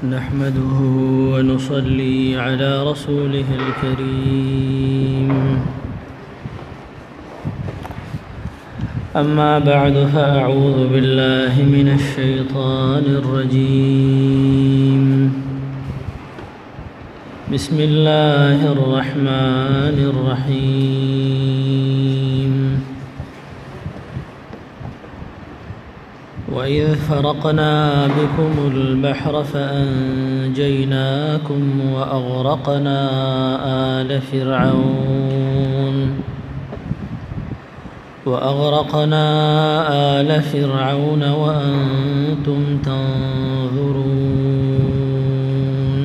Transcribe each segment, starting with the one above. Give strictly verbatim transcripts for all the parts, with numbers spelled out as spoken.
نحمده ونصلي على رسوله الكريم. أما بعد فأعوذ بالله من الشيطان الرجيم. بسم الله الرحمن الرحيم. وإذ فرقنا بكم البحر فأنجيناكم وأغرقنا آل فرعون وأغرقنا آل فرعون وأنتم تنظرون.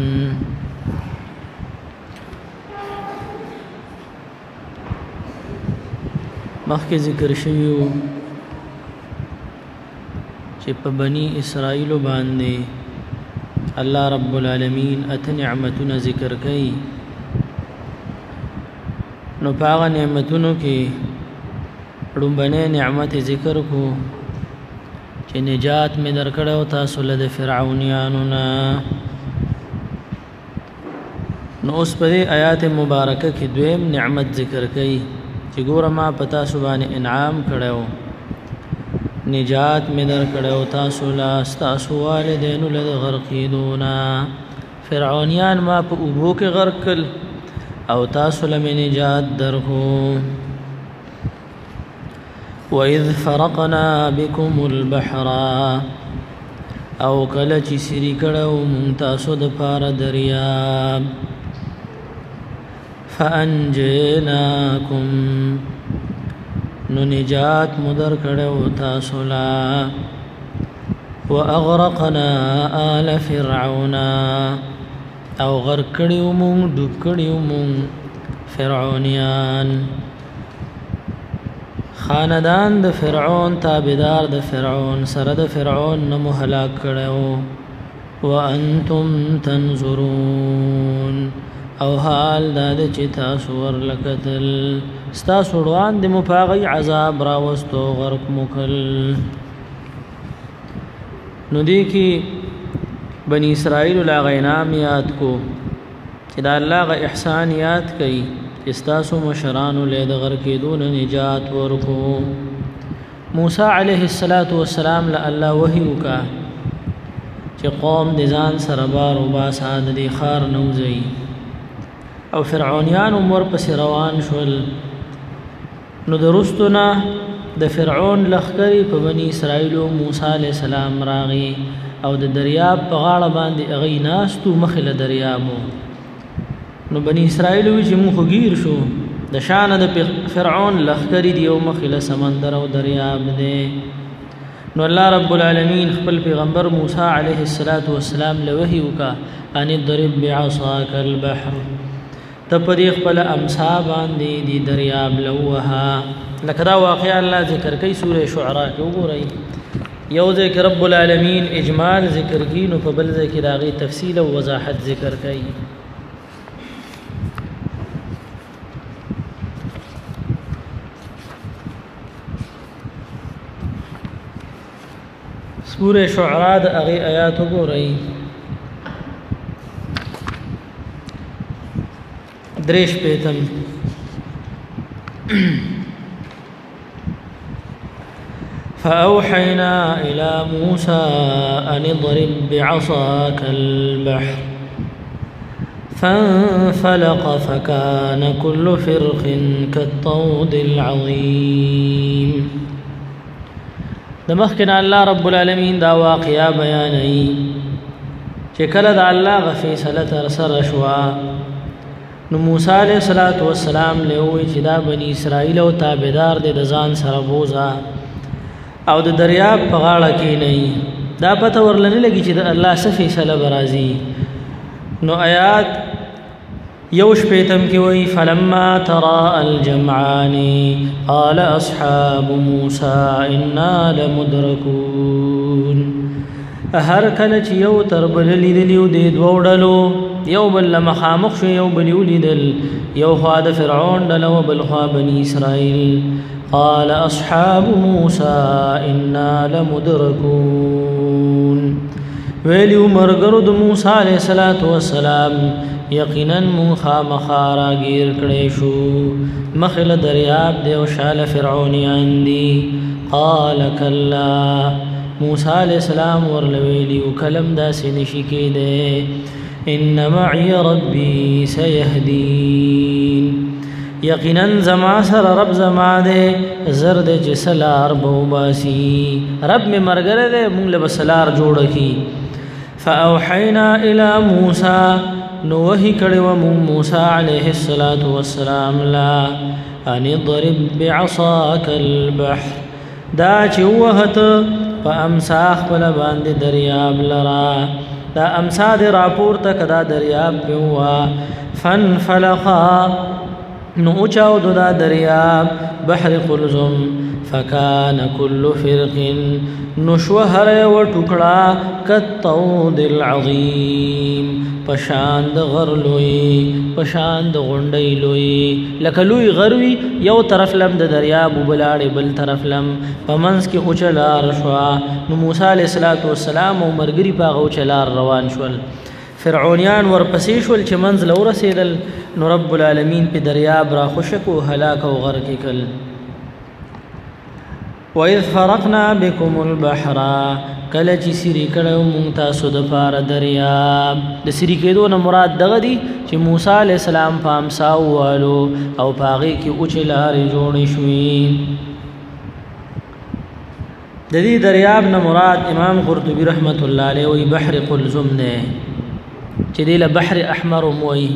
مخکې ذکر شویو چې په بني اسرائیل باندې الله رب العالمین ات نعمتونه ذکر کړي، نو په هغه نعمتونو کې لومبنی نعمت ذکر کو چې نجات مې درکړو تاسو له فرعونانو نه. نو اوس په دې آیات مبارکه کې دویم نعمت ذکر کړي چې ګوره ما په تاسو باندې انعام کړو، نجات مې درکړو تاسو له ستاسو والدینو له غرقېدونه. فرعونیان ما په اوبو کې غرق کړل او تاسو له مې نجات درکو. وَإِذْ فَرَقْنَا بِكُمُ الْبَحْرَ او کله چې سری کړو مونږ تاسو د پاره دریاب. فَأَنْجَيْنَاكُمْ نو نجات مدر کړو تاسو لا. وَأَغْرَقْنَا آلَ فِرْعَوْنَ او غرق کړو مونږ ډوب کړو مونږ فرعونیان، خاندان د فرعون تابعدار د فرعون سره د فرعون نمو هلاک کړو. وانتم تنظرون او حال دا د چې تاسو ورلکتل ستاسو روان د مفاغی عذاب راوستو غرق مکل. نو دی کی بنی اسرائیل لا غینام یاد کو چې دا الله غ احسان یاد کئ، استاسو مشرانو له د غرقېدون نجات ورکو. موسی علیه السلام له الله وحی وکا چې قوم د ځان سره بار او باسا د خار نوځي او فرعونیان عمر پس روان شول. نو درستنا د فرعون لخکری په بنی اسرائیل موسی علیه السلام راغي او د دریاب په غاړه باندې اغي ناستو مخله دریابو. نو بنی اسرائیل وی چې مخ گیر شو د شان د فرعون لخکری دی او مخله سمندر او دریاب دی. نو الله رب العالمین خپل پیغمبر موسی علیه السلام له وحی وکا ان ضرب بعصاک البحر، ته په دې خپل امسا باندې دی دریاب لوها. لکه دا واقعا الله ذکر کوي سوره شعراء کې وګورئ. یو ذکر رب العالمین اجمال ذکر کوي، نو په بل ذکر راغی تفصیل او وضاحت ذکر کوي. سورة شعراء دا اغی آیات گو رئی دریش پیتم. فأوحينا إلى موسى أن اضرب بعصاك البحر فانفلق فكان كل فرق كالطود العظيم. د مخکنا الله رب العالمین دا واقعا بیانوي چې کله د الله غ فیصله تر سره شوا، نو موسی علیہ الصلوۃ والسلام له وی چې دا بنی اسرائیل او تابعدار د ځان سره بوزا او د دریاب په غاړه کې نه دا پته ورلنه لګی چې د الله څخه فیصله برازي. نو آیات یوش پیتم کی وی فلما ترى الجمعان قال اصحاب موسى انا لمدركون. هر کله چې یو تر بل لیدلیو د دوړلو یو بل مخامخ شو، یو بل لیدل، یو خوا د فرعون ډله او بل خوا بنی اسرائیل. قال اصحاب موسى انا لمدركون ویلی مرګرو د موسی علیه السلام یقینا مون خامخارا گیر کړي شو مخله دریاب دی او شال فرعونیان دی قال کلا موسی علیہ السلام ورلویلی کلم دا سنشی کی دے ان معی ربی سیهدین یقینا زما سر رب زما دے زرد جسلار بوباسی رب میں مرگر دے مونگ لبسلار جوڑ کی فاوحینا الى موسی نوحی کڑی ومون موسی علیہ السلام لا ان ضرب بعصاک البحر دا چوہت پا امساخ پلا باند دریاب لرا دا امسا دی راپور تک دا دریاب پیوا فانفلقا نوچاو دا دریاب بحر قلزم فکان کل فرق نشوهر و ٹکڑا کالطود العظیم پشاند غر لوی پشاند غنڈی لوی لکه لوی غروی یو طرف لم د دریاب بلاړ بل طرف لم پمنس کې اوچلار شوا نو موسی علیہ السلام او مرګری پاغه اوچلار روان شول فرعونیان ورپسې شول چې منزل ورسېدل نو رب العالمین په دریاب را خوشکو هلاک او غرق کل وَإِذْ فَرَقْنَا بِكُمُ الْبَحْرَ کله چې سری کړو مونږ تاسو د پار دریاب د سری کېدو نه مراد دغه دی چې موسی علی السلام په امسا والو او پاغي کې اوچلارې جوړې شوې د دې دریاب نه مراد امام قرطبي رحمت الله علیه وی بحر قلزم نه چې دی له بحر احمر موي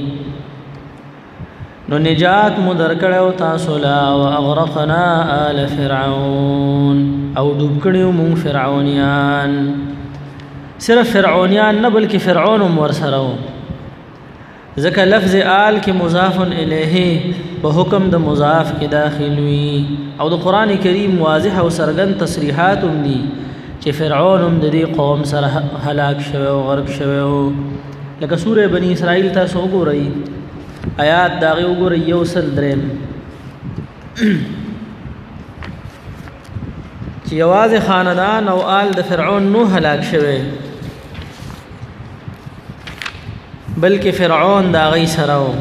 نو نجات مدر کړو تاسو لا او اغرقنا آل فرعون او ډوب کړو مون فرعونیان صرف فرعونیان نه بلکې فرعون هم ورسره ځکه لفظ آل کې مضاف الیه په حکم د مضاف کې داخل وي او د قران کریم واضح او سرګن تصریحات هم دي چې فرعون هم د دې قوم سره هلاک شوی او غرق شوی لکه سوره بنی اسرائیل تاسو وګورئ آیات داغه وګورئ یو سل دریم چې یوازې خاندان او آل د فرعون نو هلاک شوه بلکې فرعون داغه سره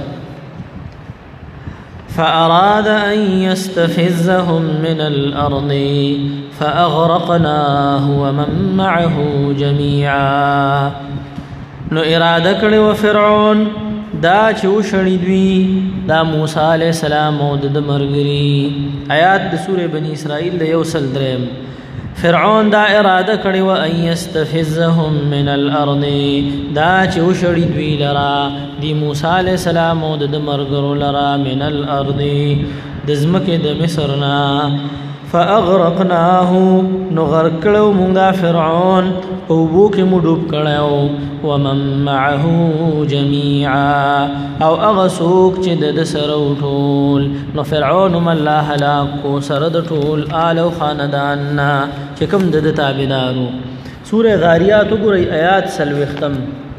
فأراد أن يستفزهم من الأرض فأغرقناه ومن معه جميعا نو اراده کړي و فرعون دا چې وشړي دوی دا موسی علیہ السلام او د مرګري آیات د سوره بنی اسرائیل د یو سل دریم فرعون دا اراده کړي و ان یستفزهم من الارض دا چې وشړي دوی لرا دی موسی علیہ السلام او د مرګرو لرا من الارض د زمکه د مصر نا فاغرقناه نغرقلو مونږه فرعون او بوکه مډوب کړو ومن معه جميعا او اغسوک چې د سره ټول نو فرعون هم الله هلاک کو سره د ټول آل او خاندان چې کوم د تابعدارو سوره غاریات وګورئ آیات سلوي ختم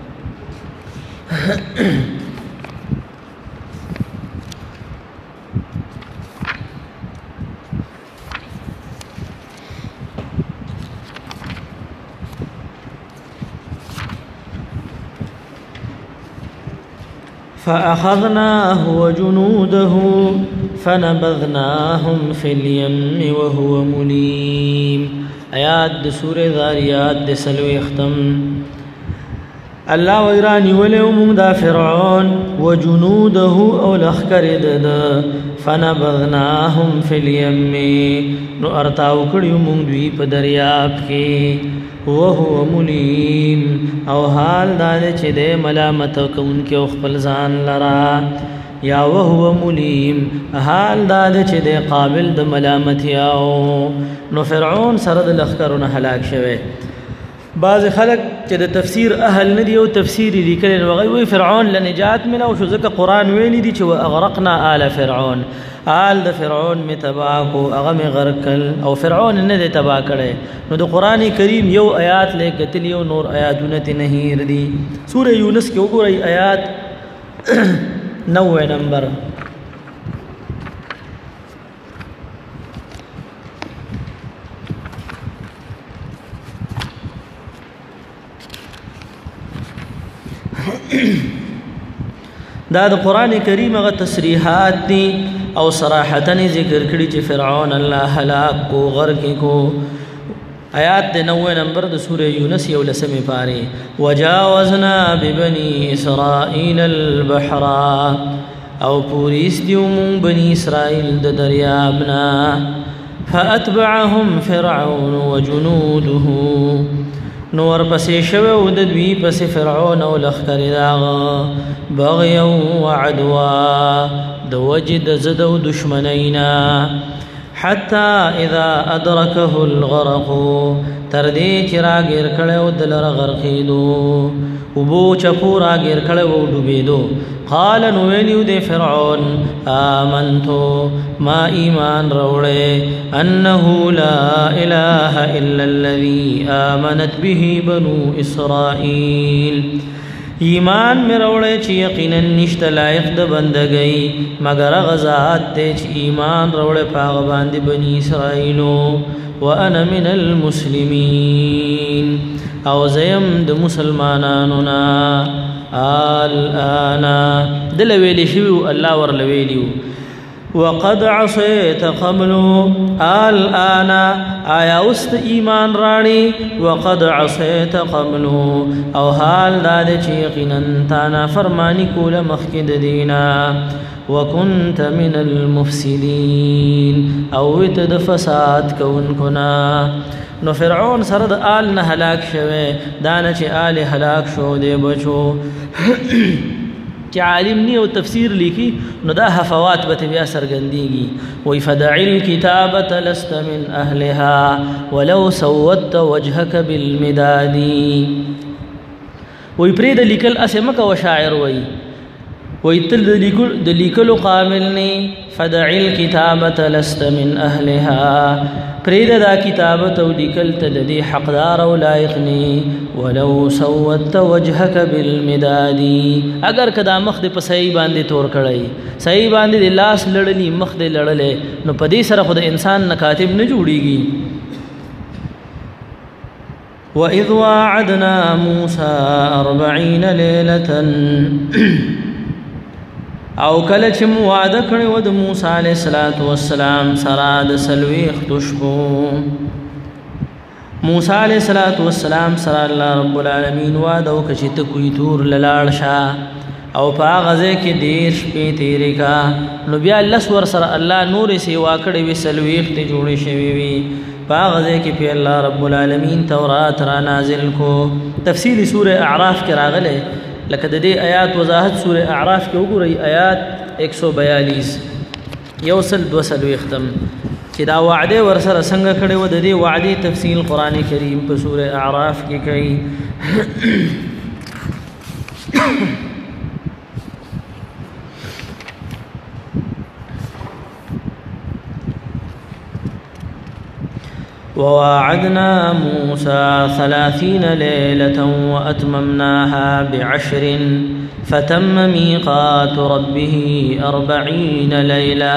فأخذناه وجنوده فنبذناهم في اليم وهو مليم آیات د سوره ذاریات د سلوي ختم الله ویرانی ولهم دا فرعون وجنوده او لخر دد فنبذناهم في اليم نو ارتاو کړیو مونږ دوی په دریاب کې وهو ملیم او حال داد چې د ملامت کوونکې او خپل ځان لرا یا وهو ملیم حال داد چې د قابل د ملامت یاو نو فرعون سره د لخرونه هلاک شوه بعض خلک چې د تفسیر اهل ندي او تفسیر لیکل وغوي وی فرعون لنجات منه او شو ځکه قران ویلي دي چې واغرقنا آل فرعون آل د فرعون می تباہ کو هغه می غرقل او فرعون نه د تباہ کړي نو د قران کریم یو آیات لیکتل یو نور آیاتونه ته نه ردي سوره یونس کې وګورئ آیات نوے نمبر دا د قران کریم غ تصریحات دي او صراحتن ذکر کړي چې فرعون الله هلاک کو غرق کو آیات د نوے نمبر د سوره یونس یو لسمه پاره وجاوزنا ببني اسرائيل البحر او پوریس دیوم بني اسرائيل د دریابنا فاتبعهم فرعون وجنوده نور پسې شوه او د دوی پسې فرعون او لخر داغ بغيا وعدوا د وجد زد او دشمنینا حتى اذا ادركه الغرق تردي چراغیر کړو دلر غرقیدو وبو چپورا غیر کړو ډوبېدو قال نو ویلو د فرعون آمنتو ما ایمان روړې انه لا اله الا الذي آمنت به بنو اسرائيل ایمان مې وروړې چې یقینا نشته لایق د بندګۍ مگر غزاد ته چې ایمان وروړې پاغه باندې بني اسرائیلو وانا من المسلمین او زیم د مسلمانانو نا الان دل ویلی شو الله ور لویلیو وقد عصيت قبل الان آیا است ایمان راړي وقد عصيت قبل او حال داد چې یقینا تا فرمانی کول مخکد دینا وكنت من المفسدين او وتد فساد كون كنا نو فرعون سره د آل نه هلاک شوه دانه چې آل هلاک شو دی بچو چې عالم نی او تفسیر لیکي نو دا حفوات به بیا سرګندېږي وای فدع الكتابه لست من اهلها ولو سودت وجهك بالمداد وای پرې د لیکل اسمه کا شاعر وای وای تل د لیکل د لیکلو قابل نه فدع الكتابه لست من اهلها پرید دا کتابت او لیکل تددی حقدار او لائق نی ولو سوت وجهك بالمداد اگر کدا مخ د په صحیح باندې تور کړی صحیح باندې د لاس لړلی مخ د لړلې نو په دې سره خود انسان نکاتب نه جوړیږي واذ وعدنا موسى أربعين ليله او کله چې مو وعده کړی و د موسی علیه السلام سره د سلويخ تشبو موسی علیه السلام سره الله رب العالمین وعده وکړي ته کوی تور لاړ شه او په غزه کې دیش په تیرې کا نو بیا الله ور سره الله نور سی واکړي وی سلويخ ته جوړې شوی وی په غزه کې په الله رب العالمین تورات را نازل کو تفصیلی سوره اعراف کې راغله لکه د دې آیات وضاحت سوره اعراف کې وګورئ آیات ایک سو بیالیس یوصل دوسل ختم چې دا وعده ورسره څنګه کړي و د دې وعده تفصیل قران کریم په سوره اعراف کې کوي وواعدنا موسى ثلاثين ليلة وأتممناها بعشر فتم ميقات ربه أربعين ليلة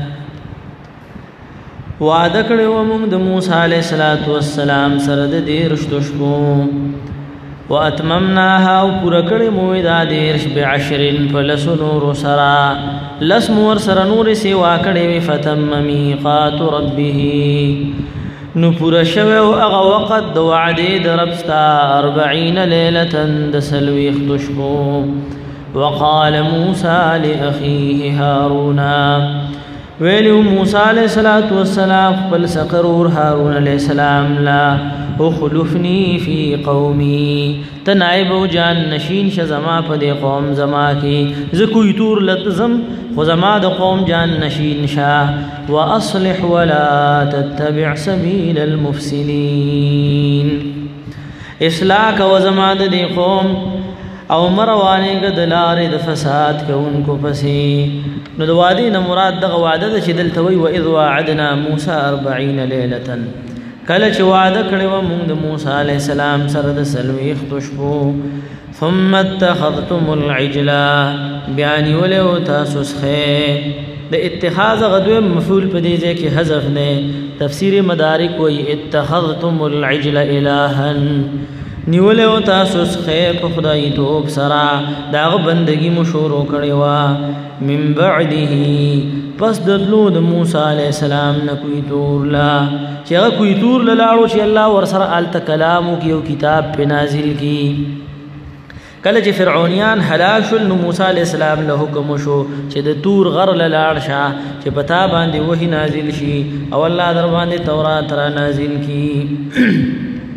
وعد کړو موږ د موسی عليه السلام سره د دیرش شپو واتممناها او پوره کړې مو دا دیرش بعشر فلس نور سرا لس مور سره نور سی واکړې فتم ميقات ربه نو پورا شوه او هغه وخت د وعده د رب ستا أربعين ليله د سلوي خشبو وقال موسى لاخيه هارون ویلو موسی علیہ الصلوۃ والسلام بل سقرور هارون علیہ السلام لا اخلفنی فی قومی تنائب و جان نشین ش زما په د قوم زما کی زکوی تور لتزم خو زما د قوم جان نشین شا واصلح ولا تتبع سبیل المفسدین اصلاح و زما د قوم او مروانه غدلار د فساد کوونکو پسې نو د وادي نه مراد دغه وعده چې دلته وی و اذ وعدنا موسی أربعين ليله کله چې وعده کړو موږ د موسی عليه السلام سره د سلويخ تشبو ثم اتخذتم العجل بیان ولو تاسو خه د اتخاذ غدو مفعول په دې ځای کې حذف نه تفسیر مدارک وی اتخذتم العجل الها نیولې او تاسو څخه په خدای توب سره داغه بندگی مو شروع کړی وا من بعده پس د لود موسی علی السلام نه کوي تور لا چې هغه کوي تور لاړو چې الله ور سره ال کلام او کتاب په نازل کی کله چې فرعونیان هلاک شول نو موسی علی السلام له حکم شو چې د تور غر لاړ شه چې پتا باندې وਹੀ نازل شي او الله در باندې تورات را نازل کی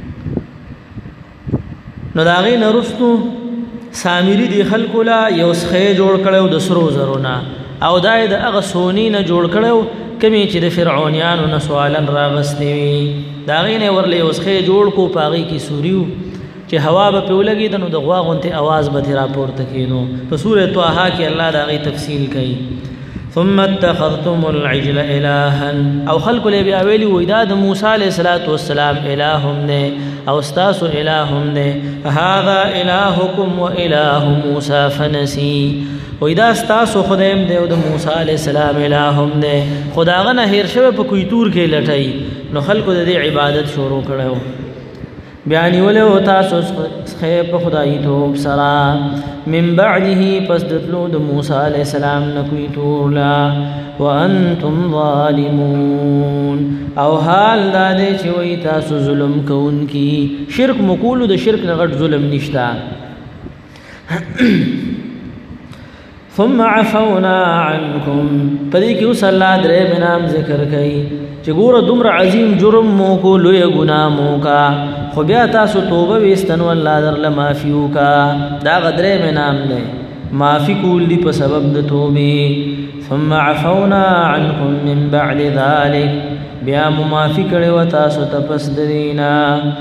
نو داغه نرستو سامری دی خلکو لا یو څخه جوړ کړو د سرو زرونا او دای د هغه سونی نه جوړ کړو کمی چې د فرعونیانو نه سوالن راغستې وي داغه نه ورلې یو څخه جوړ کو پاغي کی سوریو چې هوا به په لګي د نو د غوا غونته आवाज به را پورته کینو په سوره طه کې الله داغه تفصیل کوي ثم اتخذتم العجل الها او خلق له بیا ویلی وېدا د موسی علیہ الصلوۃ والسلام الہم نه او استاسو الہم نه هذا الہکم و الہ موسی فنسی وېدا استاسو خدایم دی او د موسی علیہ السلام الہم نه خداغه نه هیر شوه په کوی تور کې لټای نو خلق د عبادت شروع کړو بیانی ولو تاسو څخه په خدای توب سرا من بعده پس دتلو د موسی علیہ السلام نکوي تولا وانتم ظالمون او حال دا دې چې وای تاسو ظلم کوونکی شرک مقول د شرک نه غټ ظلم نشتا ثم عفونا عنكم پدې کې اوس الله درې منام ذکر کړي چې ګوره دومره عظیم جرم مو کو لوی ګناه مو کا خو بیا تاسو توبه وستنو الله در لمافیو کا دا غدرې منام نه معافی کول دی په سبب د توبې ثم عفونا عنكم من بعد ذلك بیا معافی کړي و تاسو تپس درینا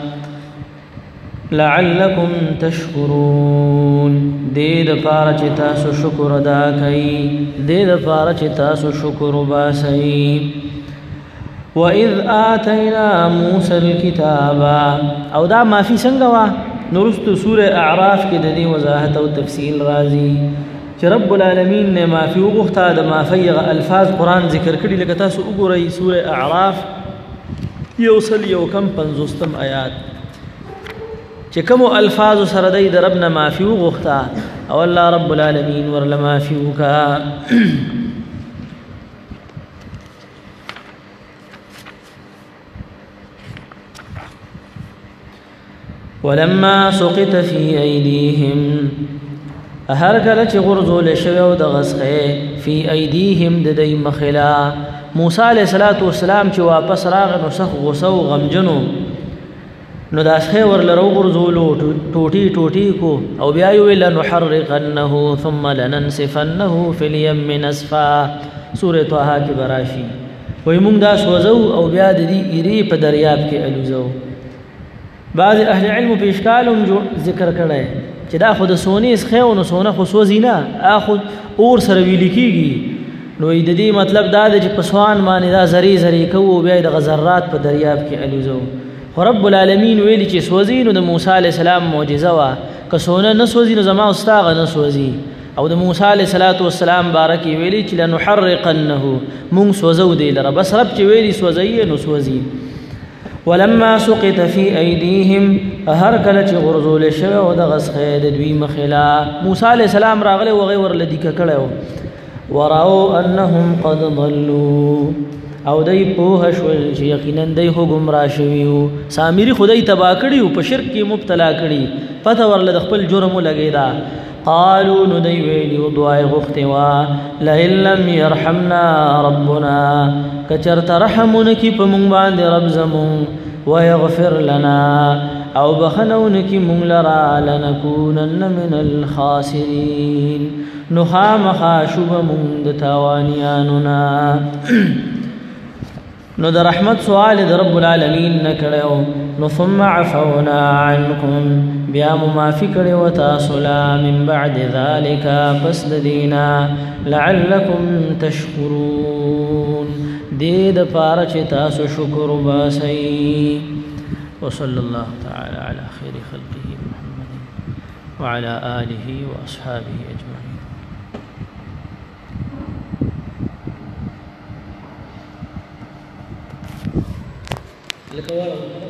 لعلكم تشکرون دې د پاره چې تاسو شکر ادا کړئ دې د پاره چې تاسو شکر وباسئ وَإِذْ آتَيْنَا مُوسَى الْكِتَابَ او دا معافی څنګه وا نورستو سوره اعراف کې د دې وضاحت او تفصیل راځي چې رب العالمین نے معافی وغوښته د معافی الفاظ قران ذکر کړي لکه تاسو وګورئ سوره اعراف یو سل یو کم پنځوستم آیات چې کوم الفاظ سره د رب نه معافی وغوښته او الله رب العالمین ورله معافی وکړه ولما سقط في ايديهم هر کله چې غرزول شوی او د غسخه فی ایدیهم د دې مخلا موسی علیہ الصلوۃ والسلام چې واپس راغ نو سخ غوسه او غمجنو نو داسخه ورلرو غرزول ټوټي ټوټي کو او بیا ویل نحرقنه ثم لننسفنه فی الیم نسفا سوره طه کې براشي وای مونږ دا سوزو او بیا د دې ایری په دریاب کې الوزو بعض اهل علم په اشکالم ذکر کړي چې دا خود سونی اسخه او نو سونه خو سوزینا اخذ اور سره ویل کیږي نو د دې مطلب دا دی چې پسوان باندې دا زری زری کوو بیا د غزرات په دریاب کې الوزو خو رب العالمین ویل چې سوزینو د موسی علی السلام معجزه وا که سونه نه سوزینو زما استاغه نه سوزي او د موسی علی السلام بارکی ویلی چې لنحرقنه مون سوزو دی لره بس رب چې ویلی سوزي نو سوزي ولما سقط في ايديهم هر کله چې غرزول شوی او د غسخه د دوی مخلا موسی علی السلام راغله او غیر لدی کړه وراو انهم قد ضلوا او دای په شول چې یقینا دای هو گمراه شویو سامری خدای تبا کړي په شرک کې مبتلا کړي پته ورله د خپل جرم لګیدا قالوا ندی ویلو دعای غختوا لئن لم يرحمنا ربنا کچرت رحمونکی په مونږ باندې رب زمون ويغفر لنا او بخنونکی مونږ لرا لنكونن من الخاسرين نخام خاشوب مونږ د تاوانیانونا نو در رحمت سوال در رب العالمین نکړو نو ثم عفونا عنكم بیا معافی کړو تاسو لا من بعد ذلك پس دینا لعلكم تشکرون دې د پاره چې تاسو شکر وباسئ وصلى الله تعالى على خير خلقه محمد وعلى آله وأصحابه أجمعين لك